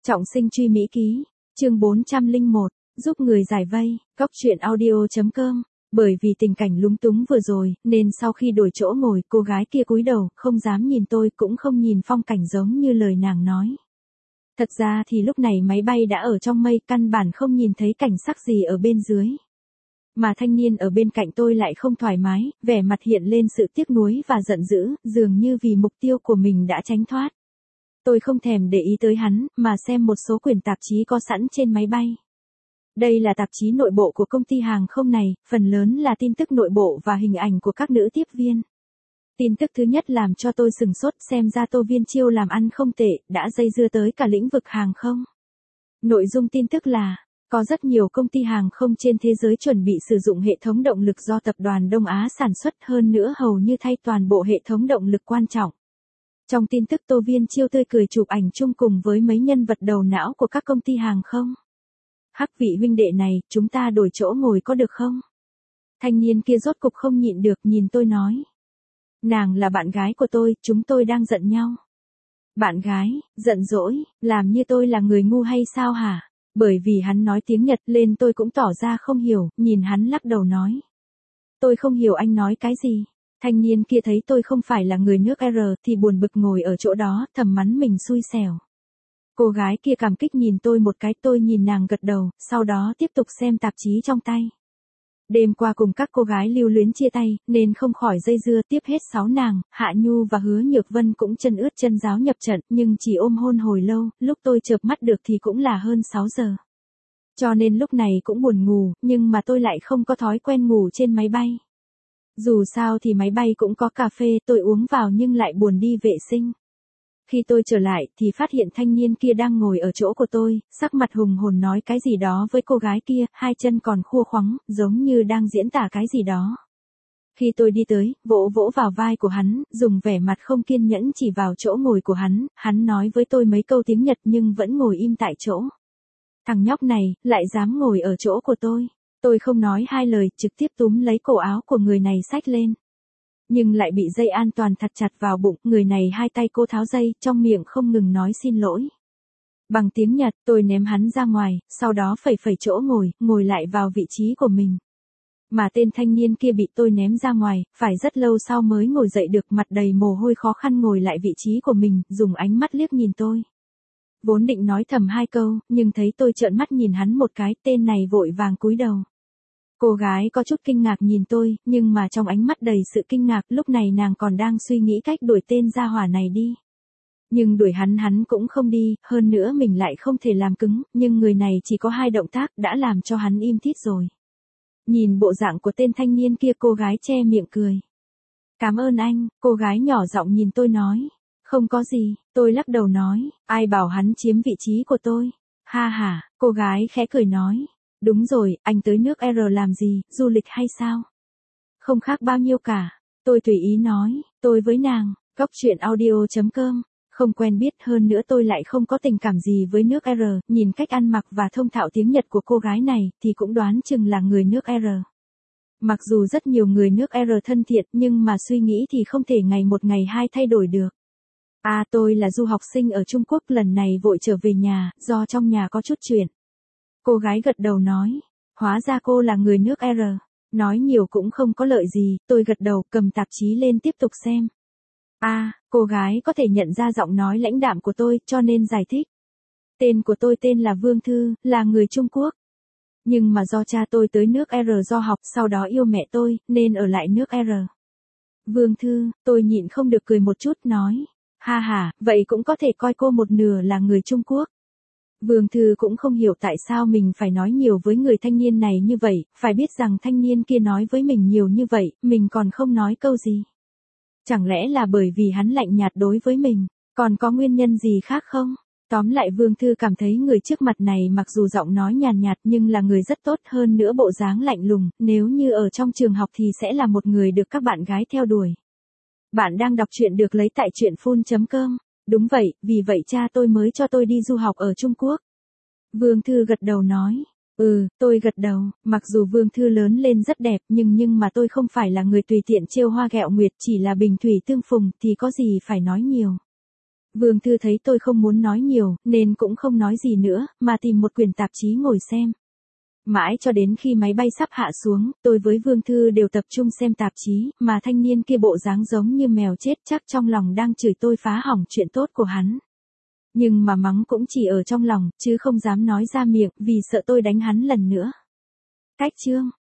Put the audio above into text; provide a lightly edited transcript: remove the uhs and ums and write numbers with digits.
Trọng sinh truy Mỹ ký, chương 401, giúp người giải vây, góc truyện audio.com. Bởi vì tình cảnh lúng túng vừa rồi, nên sau khi đổi chỗ ngồi, cô gái kia cúi đầu, không dám nhìn tôi, cũng không nhìn phong cảnh giống như lời nàng nói. Thật ra thì lúc này máy bay đã ở trong mây, căn bản không nhìn thấy cảnh sắc gì ở bên dưới. Mà thanh niên ở bên cạnh tôi lại không thoải mái, vẻ mặt hiện lên sự tiếc nuối và giận dữ, dường như vì mục tiêu của mình đã tránh thoát. Tôi không thèm để ý tới hắn, mà xem một số quyển tạp chí có sẵn trên máy bay. Đây là tạp chí nội bộ của công ty hàng không này, phần lớn là tin tức nội bộ và hình ảnh của các nữ tiếp viên. Tin tức thứ nhất làm cho tôi sửng sốt, xem ra Tô Viên Chiêu làm ăn không tệ, đã dây dưa tới cả lĩnh vực hàng không. Nội dung tin tức là, có rất nhiều công ty hàng không trên thế giới chuẩn bị sử dụng hệ thống động lực do tập đoàn Đông Á sản xuất, hơn nữa hầu như thay toàn bộ hệ thống động lực quan trọng. Trong tin tức Tô Viên Chiêu tươi cười chụp ảnh chung cùng với mấy nhân vật đầu não của các công ty hàng không. Hắc vị huynh đệ này, chúng ta đổi chỗ ngồi có được không? Thanh niên kia rốt cục không nhịn được, nhìn tôi nói. Nàng là bạn gái của tôi, chúng tôi đang giận nhau. Bạn gái, giận dỗi, làm như tôi là người ngu hay sao hả? Bởi vì hắn nói tiếng Nhật lên tôi cũng tỏ ra không hiểu, nhìn hắn lắc đầu nói. Tôi không hiểu anh nói cái gì. Thanh niên kia thấy tôi không phải là người nước R thì buồn bực ngồi ở chỗ đó, thầm mắng mình xui xẻo. Cô gái kia cảm kích nhìn tôi một cái, tôi nhìn nàng gật đầu, sau đó tiếp tục xem tạp chí trong tay. Đêm qua cùng các cô gái lưu luyến chia tay, nên không khỏi dây dưa, tiếp hết 6 nàng, Hạ Nhu và Hứa Nhược Vân cũng chân ướt chân ráo nhập trận, nhưng chỉ ôm hôn hồi lâu, lúc tôi chợp mắt được thì cũng là hơn 6 giờ. Cho nên lúc này cũng buồn ngủ, nhưng mà tôi lại không có thói quen ngủ trên máy bay. Dù sao thì máy bay cũng có cà phê, tôi uống vào nhưng lại buồn đi vệ sinh. Khi tôi trở lại thì phát hiện thanh niên kia đang ngồi ở chỗ của tôi, sắc mặt hùng hồn nói cái gì đó với cô gái kia, hai chân còn khua khoắng, giống như đang diễn tả cái gì đó. Khi tôi đi tới, vỗ vỗ vào vai của hắn, dùng vẻ mặt không kiên nhẫn chỉ vào chỗ ngồi của hắn nói với tôi mấy câu tiếng Nhật nhưng vẫn ngồi im tại chỗ. Thằng nhóc này, lại dám ngồi ở chỗ của tôi. Tôi không nói hai lời, trực tiếp túm lấy cổ áo của người này xách lên. Nhưng lại bị dây an toàn thật chặt vào bụng, người này hai tay cô tháo dây, trong miệng không ngừng nói xin lỗi. Bằng tiếng Nhật, tôi ném hắn ra ngoài, sau đó phẩy chỗ ngồi lại vào vị trí của mình. Mà tên thanh niên kia bị tôi ném ra ngoài, phải rất lâu sau mới ngồi dậy được, mặt đầy mồ hôi khó khăn ngồi lại vị trí của mình, dùng ánh mắt liếc nhìn tôi. Vốn định nói thầm hai câu, nhưng thấy tôi trợn mắt nhìn hắn một cái, tên này vội vàng cúi đầu. Cô gái có chút kinh ngạc nhìn tôi, nhưng mà trong ánh mắt đầy sự kinh ngạc, lúc này nàng còn đang suy nghĩ cách đuổi tên gia hỏa này đi. Nhưng đuổi hắn cũng không đi, hơn nữa mình lại không thể làm cứng, nhưng người này chỉ có 2 động tác đã làm cho hắn im thít rồi. Nhìn bộ dạng của tên thanh niên kia, cô gái che miệng cười. Cảm ơn anh, cô gái nhỏ giọng nhìn tôi nói. Không có gì, tôi lắc đầu nói, ai bảo hắn chiếm vị trí của tôi. Ha ha, cô gái khẽ cười nói. Đúng rồi, anh tới nước R làm gì, du lịch hay sao? Không khác bao nhiêu cả. Tôi tùy ý nói, tôi với nàng, góc truyện audio.com, không quen biết, hơn nữa tôi lại không có tình cảm gì với nước R, nhìn cách ăn mặc và thông thạo tiếng Nhật của cô gái này, thì cũng đoán chừng là người nước R. Mặc dù rất nhiều người nước R thân thiện, nhưng mà suy nghĩ thì không thể ngày một ngày hai thay đổi được. Tôi là du học sinh ở Trung Quốc, lần này vội trở về nhà, do trong nhà có chút chuyện. Cô gái gật đầu nói, hóa ra cô là người nước R, nói nhiều cũng không có lợi gì, tôi gật đầu cầm tạp chí lên tiếp tục xem. Cô gái có thể nhận ra giọng nói lãnh đạm của tôi, cho nên giải thích. Tên của tôi tên là Vương Thư, là người Trung Quốc. Nhưng mà do cha tôi tới nước R do học, sau đó yêu mẹ tôi, nên ở lại nước R. Vương Thư, tôi nhịn không được cười một chút nói. Ha ha, vậy cũng có thể coi cô một nửa là người Trung Quốc. Vương Thư cũng không hiểu tại sao mình phải nói nhiều với người thanh niên này như vậy, phải biết rằng thanh niên kia nói với mình nhiều như vậy, mình còn không nói câu gì. Chẳng lẽ là bởi vì hắn lạnh nhạt đối với mình, còn có nguyên nhân gì khác không? Tóm lại Vương Thư cảm thấy người trước mặt này mặc dù giọng nói nhàn nhạt nhưng là người rất tốt, hơn nữa bộ dáng lạnh lùng, nếu như ở trong trường học thì sẽ là một người được các bạn gái theo đuổi. Bạn đang đọc truyện được lấy tại truyệnphun.com. Đúng vậy, vì vậy cha tôi mới cho tôi đi du học ở Trung Quốc. Vương Thư gật đầu nói. Tôi gật đầu, mặc dù Vương Thư lớn lên rất đẹp nhưng mà tôi không phải là người tùy tiện trêu hoa ghẹo nguyệt, chỉ là bình thủy tương phùng thì có gì phải nói nhiều. Vương Thư thấy tôi không muốn nói nhiều, nên cũng không nói gì nữa, mà tìm một quyển tạp chí ngồi xem. Mãi cho đến khi máy bay sắp hạ xuống, tôi với Vương Thư đều tập trung xem tạp chí, mà thanh niên kia bộ dáng giống như mèo chết, chắc trong lòng đang chửi tôi phá hỏng chuyện tốt của hắn. Nhưng mà mắng cũng chỉ ở trong lòng, chứ không dám nói ra miệng, vì sợ tôi đánh hắn lần nữa. Cách chương